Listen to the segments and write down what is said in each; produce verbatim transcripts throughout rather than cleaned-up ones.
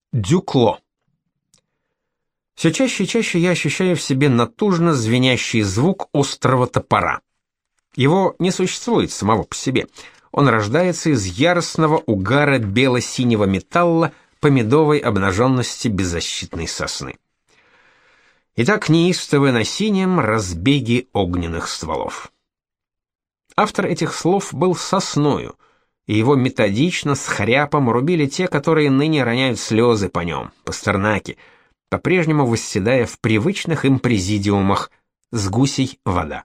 Дюкло. Все чаще и чаще я ощущаю в себе натужно звенящий звук острого топора. Его не существует самого по себе. Он рождается из яростного угара бело-синего металла по медовой обнаженности беззащитной сосны. Итак, неистовы на синем разбеги огненных стволов. Автор этих слов был сосною, и его методично с хряпом рубили те, которые ныне роняют слезы по нем, Пастернаки, по-прежнему восседая в привычных им президиумах с гусей вода.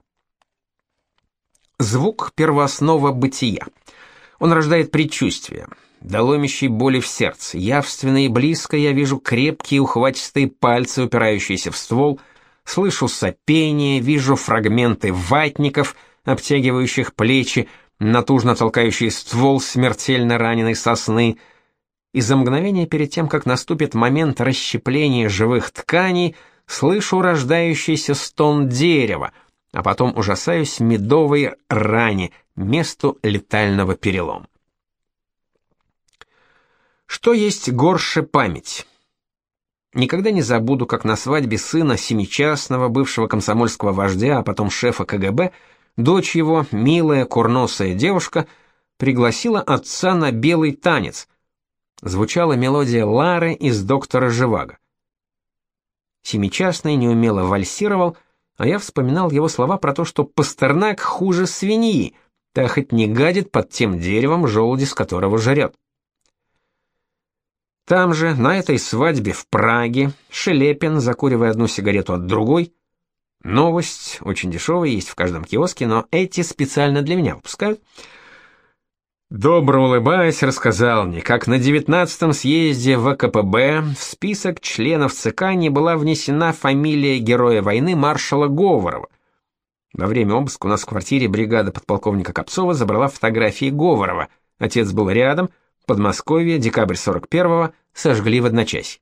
Звук — первооснова бытия. Он рождает предчувствие, доломящий боли в сердце. Явственно и близко я вижу крепкие ухватистые пальцы, упирающиеся в ствол, слышу сопение, вижу фрагменты ватников, обтягивающих плечи, натужно толкающий ствол смертельно раненой сосны, и за мгновение перед тем, как наступит момент расщепления живых тканей, слышу рождающийся стон дерева, а потом ужасаюсь медовой ране, месту летального перелома. Что есть горше память? Никогда не забуду, как на свадьбе сына семичастного бывшего комсомольского вождя, а потом шефа ка гэ бэ, дочь его, милая курносая девушка, пригласила отца на белый танец. Звучала мелодия Лары из «Доктора Живаго». Семичастный неумело вальсировал, а я вспоминал его слова про то, что Пастернак хуже свиньи, та хоть не гадит под тем деревом, желуди с которого жрет. Там же, на этой свадьбе в Праге, Шелепин, закуривая одну сигарету от другой, новость, очень дешевая, есть в каждом киоске, но эти специально для меня выпускают, добро улыбаясь, рассказал мне, как на девятнадцатом съезде вэ ка пэ бэ в список членов ЦК не была внесена фамилия героя войны маршала Говорова. Во время обыска у нас в квартире бригада подполковника Копцова забрала фотографии Говорова. Отец был рядом, Подмосковье, декабрь сорок первого, сожгли в одночасье.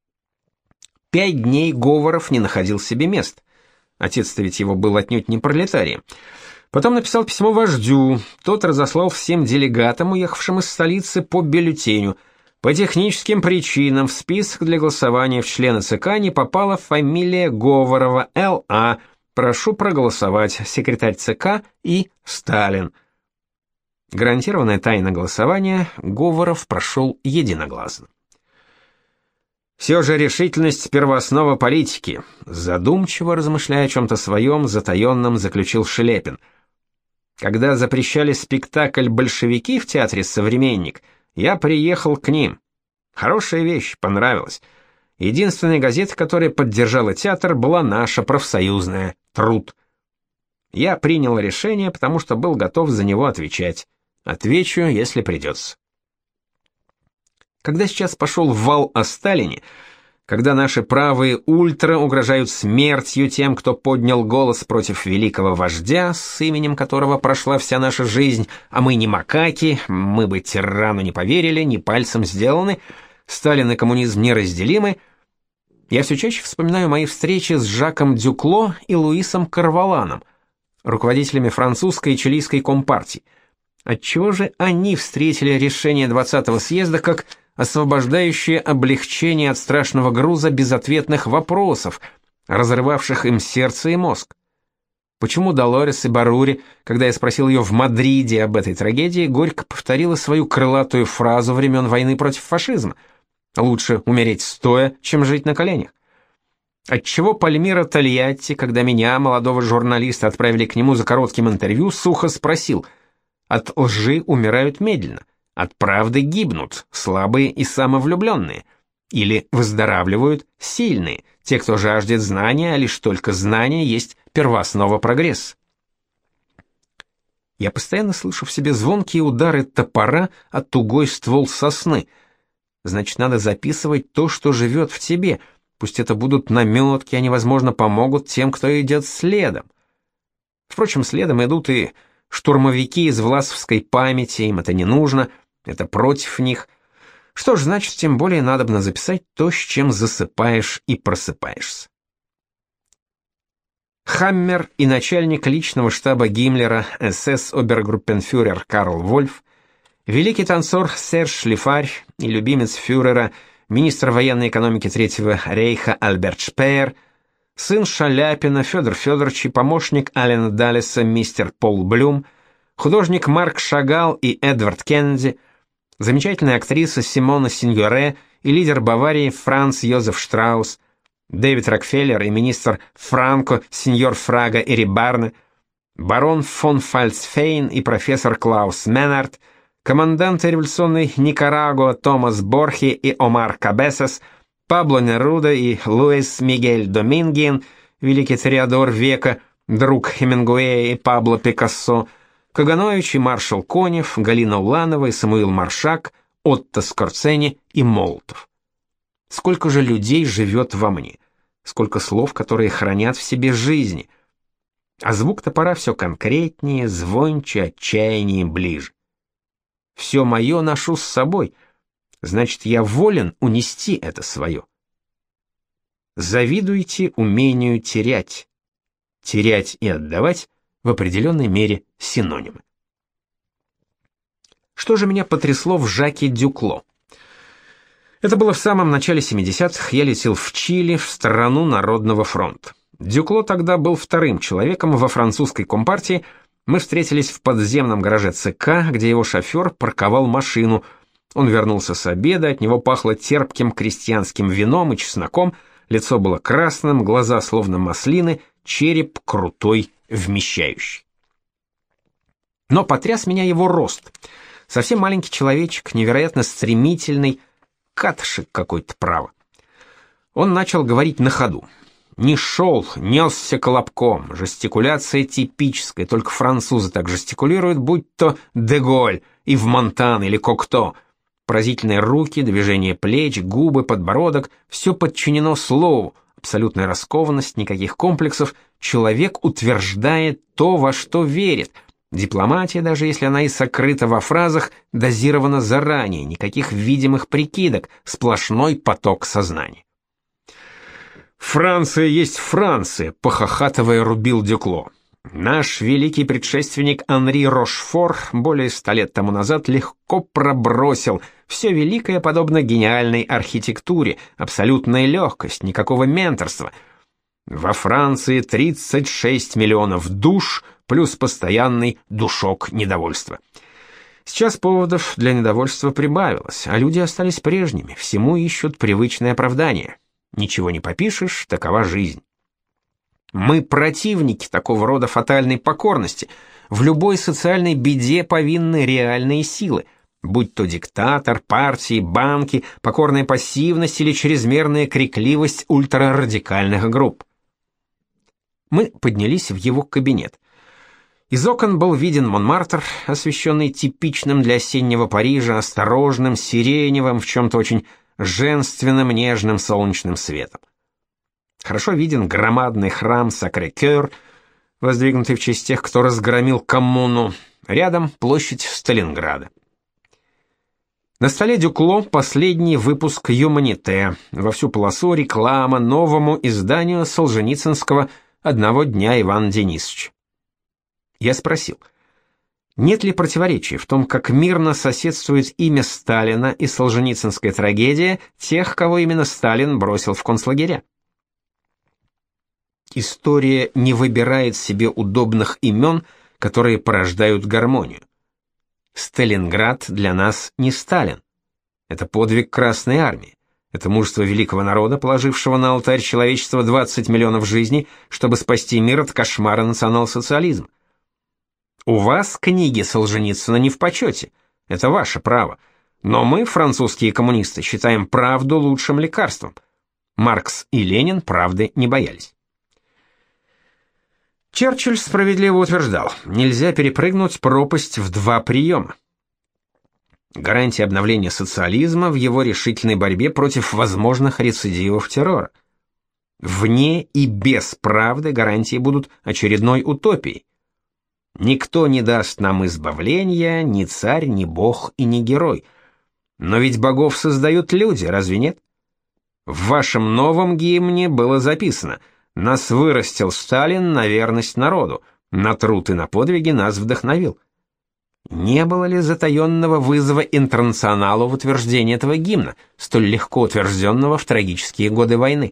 Пять дней Говоров не находил себе мест. Отец-то ведь его был отнюдь не пролетарием. Потом написал письмо вождю, тот разослал всем делегатам, уехавшим из столицы, по бюллетеню. По техническим причинам в список для голосования в члены ЦК не попала фамилия Говорова эл а. Прошу проголосовать. Секретарь ЦК и Сталин. Гарантированная тайна голосования, Говоров прошел единогласно. Все же решительность — первооснова политики, задумчиво размышляя о чем-то своем, затаенном, заключил Шелепин. Когда запрещали спектакль «Большевики» в театре «Современник», я приехал к ним. Хорошая вещь, понравилась. Единственная газета, которая поддержала театр, была наша, профсоюзная, «Труд». Я принял решение, потому что был готов за него отвечать. Отвечу, если придется. Когда сейчас пошел вал о Сталине, когда наши правые ультра угрожают смертью тем, кто поднял голос против великого вождя, с именем которого прошла вся наша жизнь, а мы не макаки, мы бы тирану не поверили, не пальцем сделаны, Сталин и коммунизм неразделимы, я все чаще вспоминаю мои встречи с Жаком Дюкло и Луисом Карваланом, руководителями французской и чилийской компартий. Отчего же они встретили решение двадцатого съезда как освобождающее облегчение от страшного груза безответных вопросов, разрывавших им сердце и мозг? Почему Долорес и Барури, когда я спросил ее в Мадриде об этой трагедии, горько повторила свою крылатую фразу времен войны против фашизма: «Лучше умереть стоя, чем жить на коленях»? Отчего Пальмиро Тольятти, когда меня, молодого журналиста, отправили к нему за коротким интервью, сухо спросил: «От лжи умирают медленно, от правды гибнут слабые и самовлюбленные, или выздоравливают сильные, те, кто жаждет знания, а лишь только знание есть первооснова прогресса». Я постоянно слышу в себе звонкие удары топора о тугой ствол сосны. Значит, надо записывать то, что живет в тебе. Пусть это будут наметки, они, возможно, помогут тем, кто идет следом. Впрочем, следом идут и штурмовики из власовской памяти, им это не нужно, это против них. Что ж, значит, тем более надобно записать то, с чем засыпаешь и просыпаешься. Хаммер и начальник личного штаба Гиммлера, эс эс-обергруппенфюрер Карл Вольф, великий танцор Серж Шлифарь и любимец фюрера, министр военной экономики Третьего рейха Альберт Шпеер, сын Шаляпина Федор Федорович и помощник Аллена Даллеса мистер Пол Блюм, художник Марк Шагал и Эдвард Кеннеди, замечательная актриса Симона Синьоре и лидер Баварии Франц Йозеф Штраус, Дэвид Рокфеллер и министр Франко сеньор Фрага Эрибарне, барон фон Фальцфейн и профессор Клаус Меннард, команданты революционной Никарагуа Томас Борхи и Омар Кабесас, Пабло Неруда и Луис Мигель Домингиен, великий тореадор века, друг Хемингуэя и Пабло Пикассо, Каганович и маршал Конев, Галина Уланова и Самуил Маршак, Отто Скорцени и Молотов. Сколько же людей живет во мне, сколько слов, которые хранят в себе жизни. А звук топора все конкретнее, звонче, отчаяннее, ближе. Все мое ношу с собой, значит, я волен унести это свое. Завидуйте умению терять. Терять и отдавать в определенной мере синонимы. Что же меня потрясло в Жаке Дюкло? Это было в самом начале семидесятых, я летел в Чили, в страну Народного фронта. Дюкло тогда был вторым человеком во французской компартии. Мы встретились в подземном гараже ЦК, где его шофер парковал машину. Он вернулся с обеда, от него пахло терпким крестьянским вином и чесноком, лицо было красным, глаза словно маслины, череп крутой, вмещающий. Но потряс меня его рост. Совсем маленький человечек, невероятно стремительный, катышек какой-то, право. Он начал говорить на ходу. Не шел, несся колобком, жестикуляция типическая, только французы так жестикулируют, будь то Деголь, Ив Монтан или Кокто. Поразительные руки, движение плеч, губы, подбородок, все подчинено слову, абсолютная раскованность, никаких комплексов, человек утверждает то, во что верит. Дипломатия, даже если она и сокрыта во фразах, дозирована заранее, никаких видимых прикидок, сплошной поток сознания. «Франция есть Франция», — похохатывая рубил Дюкло. Наш великий предшественник Анри Рошфор более ста лет тому назад легко пробросил: все великое подобно гениальной архитектуре, абсолютная легкость, никакого менторства. Во Франции тридцать шесть миллионов душ плюс постоянный душок недовольства. Сейчас поводов для недовольства прибавилось, а люди остались прежними, всему ищут привычное оправдание. Ничего не попишешь, такова жизнь. Мы противники такого рода фатальной покорности. В любой социальной беде повинны реальные силы, будь то диктатор, партии, банки, покорная пассивность или чрезмерная крикливость ультрарадикальных групп. Мы поднялись в его кабинет. Из окон был виден Монмартр, освещенный типичным для осеннего Парижа осторожным, сиреневым, в чем-то очень женственным, нежным солнечным светом. Хорошо виден громадный храм Сакрэ-Кёр, воздвигнутый в честь тех, кто разгромил коммуну. Рядом площадь Сталинграда. На столе Дюкло последний выпуск «Юманите», во всю полосу реклама новому изданию Солженицынского «Одного дня Иван Денисович». Я спросил, нет ли противоречия в том, как мирно соседствует имя Сталина и солженицынская трагедия тех, кого именно Сталин бросил в концлагеря? История не выбирает себе удобных имен, которые порождают гармонию. Сталинград для нас не Сталин. Это подвиг Красной армии. Это мужество великого народа, положившего на алтарь человечества двадцать миллионов жизней, чтобы спасти мир от кошмара национал-социализма. У вас книги Солженицына не в почете, это ваше право, но мы, французские коммунисты, считаем правду лучшим лекарством. Маркс и Ленин правды не боялись. Черчилль справедливо утверждал, нельзя перепрыгнуть пропасть в два приема. Гарантия обновления социализма в его решительной борьбе против возможных рецидивов террора. Вне и без правды гарантии будут очередной утопией. Никто не даст нам избавления, ни царь, ни бог и ни герой. Но ведь богов создают люди, разве нет? В вашем новом гимне было записано: «Нас вырастил Сталин на верность народу, на труд и на подвиги нас вдохновил». Не было ли затаенного вызова интернационалу в утверждении этого гимна, столь легко утвержденного в трагические годы войны?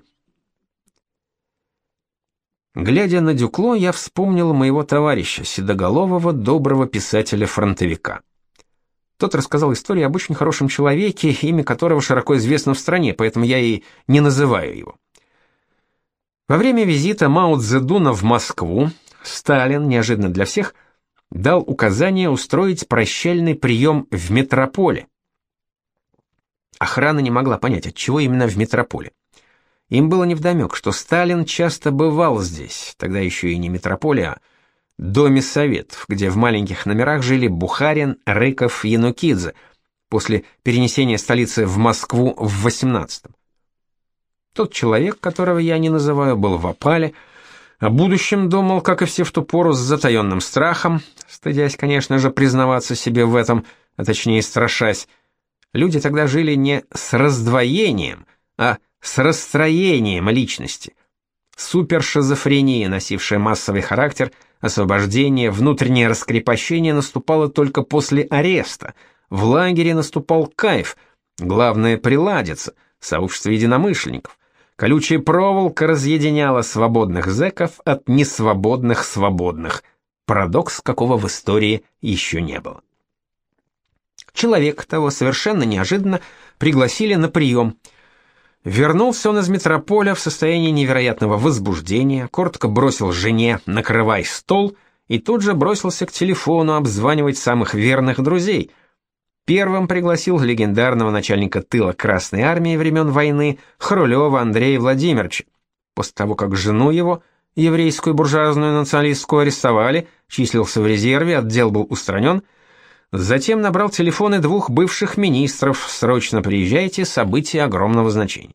Глядя на Дюкло, я вспомнил моего товарища, седоголового, доброго писателя-фронтовика. Тот рассказал историю об очень хорошем человеке, имя которого широко известно в стране, поэтому я и не называю его. Во время визита Мао Цзэдуна в Москву Сталин, неожиданно для всех, дал указание устроить прощальный прием в метрополе. Охрана не могла понять, отчего именно в метрополе. Им было невдомек, что Сталин часто бывал здесь, тогда еще и не метрополе, а Доме Советов, где в маленьких номерах жили Бухарин, Рыков, Янукидзе, после перенесения столицы в Москву в восемнадцатом. Тот человек, которого я не называю, был в опале, о будущем думал, как и все в ту пору, с затаенным страхом, стыдясь, конечно же, признаваться себе в этом, а точнее страшась. Люди тогда жили не с раздвоением, а с расстроением личности. Супершизофрения, носившая массовый характер, освобождение, внутреннее раскрепощение наступало только после ареста. В лагере наступал кайф, главное приладиться, сообщество единомышленников. Колючая проволока разъединяла свободных зэков от несвободных свободных. Парадокс, какого в истории еще не было. Человек того совершенно неожиданно пригласили на прием. Вернулся он из метрополя в состоянии невероятного возбуждения, коротко бросил жене «накрывай стол» и тут же бросился к телефону обзванивать самых верных друзей. Первым пригласил легендарного начальника тыла Красной армии времен войны Хрулева Андрея Владимировича. После того, как жену его, еврейскую буржуазную националистку, арестовали, числился в резерве, отдел был устранен, затем набрал телефоны двух бывших министров: «Срочно приезжайте, события огромного значения».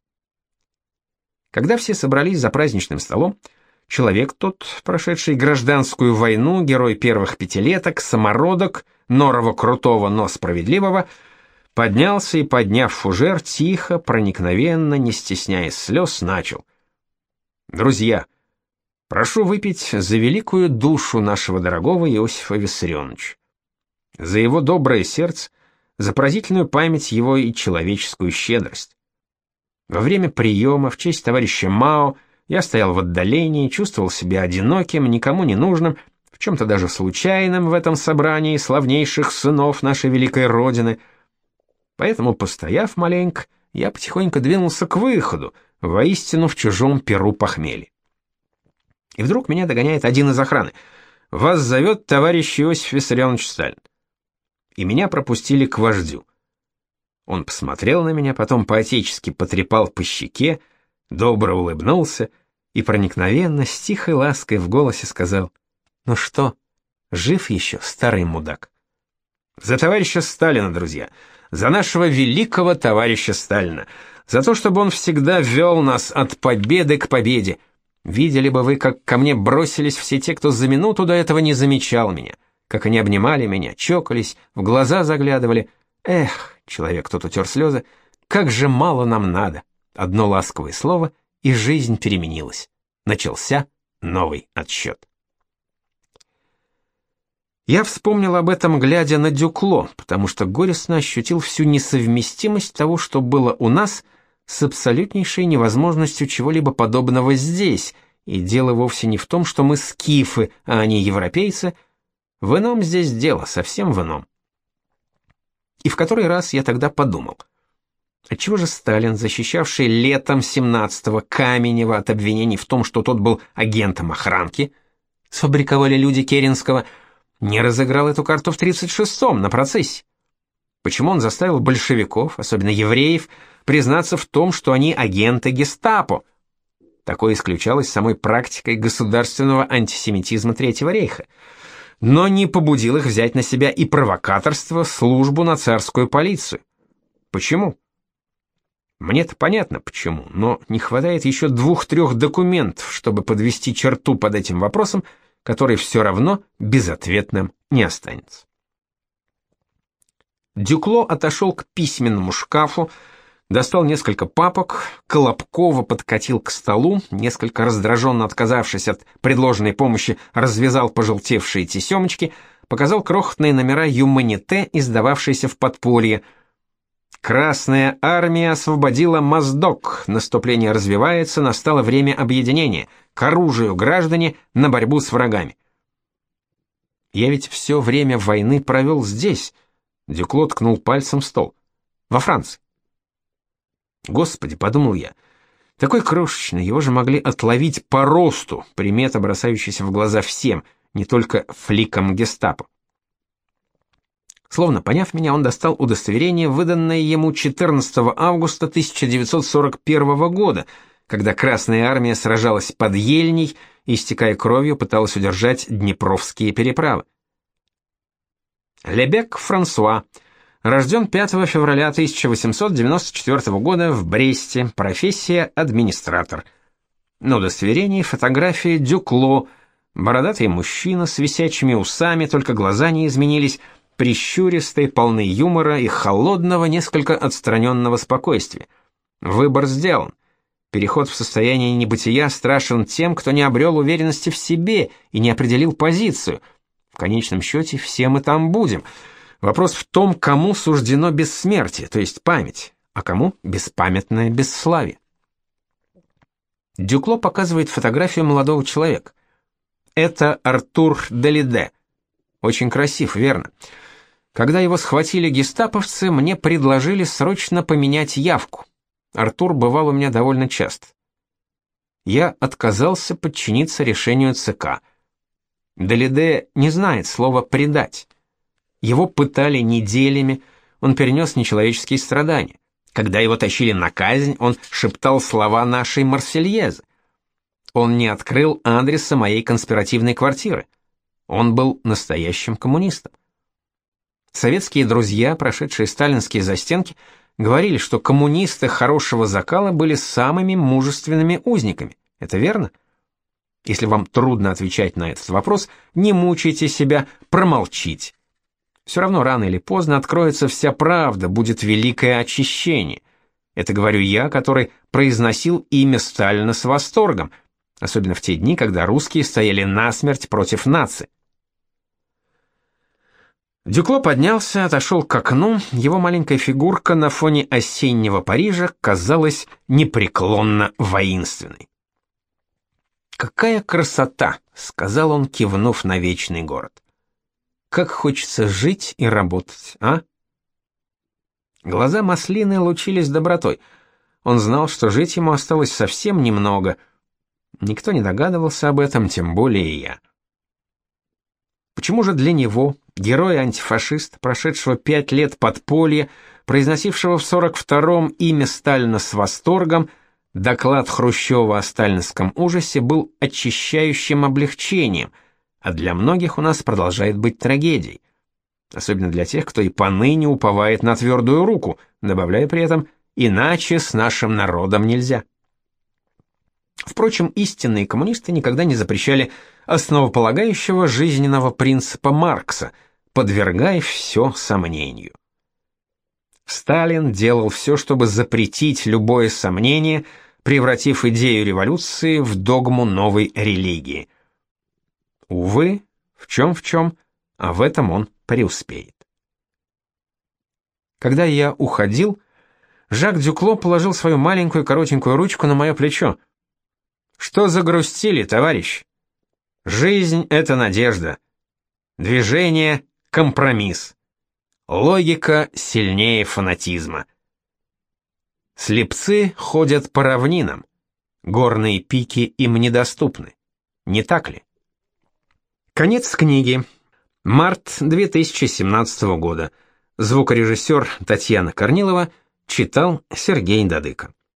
Когда все собрались за праздничным столом, человек тот, прошедший гражданскую войну, герой первых пятилеток, самородок, норова крутого, но справедливого, поднялся и, подняв фужер, тихо, проникновенно, не стесняясь слез, начал: «Друзья, прошу выпить за великую душу нашего дорогого Иосифа Виссарионовича, за его доброе сердце, за поразительную память его и человеческую щедрость. Во время приема в честь товарища Мао я стоял в отдалении, чувствовал себя одиноким, никому не нужным, в чем-то даже случайным в этом собрании славнейших сынов нашей великой Родины. Поэтому, постояв маленько, я потихоньку двинулся к выходу, воистину в чужом перу похмелья. И вдруг меня догоняет один из охраны: «Вас зовет товарищ Иосиф Виссарионович Сталин». И меня пропустили к вождю. Он посмотрел на меня, потом по-отечески потрепал по щеке, добро улыбнулся и проникновенно, с тихой лаской в голосе сказал: «Ну что, жив еще, старый мудак?» За товарища Сталина, друзья, за нашего великого товарища Сталина, за то, чтобы он всегда вел нас от победы к победе. Видели бы вы, как ко мне бросились все те, кто за минуту до этого не замечал меня, как они обнимали меня, чокались, в глаза заглядывали. Эх, человек тут утер слезы, как же мало нам надо. Одно ласковое слово, и жизнь переменилась. Начался новый отсчет. Я вспомнил об этом, глядя на Дюкло, потому что горестно ощутил всю несовместимость того, что было у нас, с абсолютнейшей невозможностью чего-либо подобного здесь, и дело вовсе не в том, что мы скифы, а они европейцы. В ином здесь дело, совсем в ином. И в который раз я тогда подумал: отчего же Сталин, защищавший летом семнадцатого Каменева от обвинений в том, что тот был агентом охранки, сфабриковали люди Керенского, не разыграл эту карту в тридцать шестом на процессе? Почему он заставил большевиков, особенно евреев, признаться в том, что они агенты гестапо? Такое исключалось самой практикой государственного антисемитизма Третьего рейха, но не побудил их взять на себя и провокаторство, службу на царскую полицию. Почему? Мне-то понятно почему, но не хватает еще двух-трех документов, чтобы подвести черту под этим вопросом, который все равно безответным не останется. Дюкло отошел к письменному шкафу, достал несколько папок, Колобкова подкатил к столу, несколько раздраженно отказавшись от предложенной помощи, развязал пожелтевшие тесемочки, показал крохотные номера «Юманите», издававшиеся в подполье. «Красная армия освободила Моздок. Наступление развивается, настало время объединения. К оружию, граждане, на борьбу с врагами». Я ведь все время войны провел здесь. Дюкло ткнул пальцем в стол. Во Франции. Господи, подумал я, такой крошечный, его же могли отловить по росту, примета, бросающаяся в глаза всем, не только фликам гестапо. Словно поняв меня, он достал удостоверение, выданное ему четырнадцатого августа тысяча девятьсот сорок первого года, когда Красная армия сражалась под Ельней и, истекая кровью, пыталась удержать Днепровские переправы. Лебек Франсуа, рожден пятого февраля тысяча восемьсот девяносто четвёртого года в Бресте, профессия администратор. На удостоверении фотография Дюкло, бородатый мужчина с висячими усами, только глаза не изменились, прищуристый, полный юмора и холодного, несколько отстраненного спокойствия. Выбор сделан. Переход в состояние небытия страшен тем, кто не обрел уверенности в себе и не определил позицию. В конечном счете все мы там будем. Вопрос в том, кому суждено бессмертие, то есть память, а кому беспамятное бесславие. Дюкло показывает фотографию молодого человека. Это Артур Далиде. Очень красив, верно? Когда его схватили гестаповцы, мне предложили срочно поменять явку. Артур бывал у меня довольно часто. Я отказался подчиниться решению ЦК. Далиде не знает слова «предать». Его пытали неделями, он перенес нечеловеческие страдания. Когда его тащили на казнь, он шептал слова нашей Марсельезы. Он не открыл адреса моей конспиративной квартиры. Он был настоящим коммунистом. Советские друзья, прошедшие сталинские застенки, говорили, что коммунисты хорошего закала были самыми мужественными узниками. Это верно? Если вам трудно отвечать на этот вопрос, не мучайте себя, промолчите. Все равно рано или поздно откроется вся правда, будет великое очищение. Это говорю я, который произносил имя Сталина с восторгом, особенно в те дни, когда русские стояли насмерть против нации. Дюкло поднялся, отошел к окну, его маленькая фигурка на фоне осеннего Парижа казалась непреклонно воинственной. «Какая красота!» — сказал он, кивнув на вечный город. «Как хочется жить и работать, а?» Глаза Маслины лучились добротой. Он знал, что жить ему осталось совсем немного. Никто не догадывался об этом, тем более я. Почему же для него, героя-антифашиста, прошедшего пять лет подполья, произносившего в сорок втором имя Сталина с восторгом, доклад Хрущева о сталинском ужасе был очищающим облегчением, а для многих у нас продолжает быть трагедией, особенно для тех, кто и поныне уповает на твердую руку, добавляя при этом «иначе с нашим народом нельзя». Впрочем, истинные коммунисты никогда не запрещали основополагающего жизненного принципа Маркса «подвергай все сомнению». Сталин делал все, чтобы запретить любое сомнение, превратив идею революции в догму новой религии. Увы, в чем в чем, а в этом он преуспеет. Когда я уходил, Жак Дюкло положил свою маленькую коротенькую ручку на мое плечо. «Что загрустили, товарищ? Жизнь — это надежда. Движение — компромисс. Логика сильнее фанатизма. Слепцы ходят по равнинам. Горные пики им недоступны. Не так ли?» Конец книги. Март две тысячи семнадцатого года. Звукорежиссер Татьяна Корнилова читал Сергей Дадыко.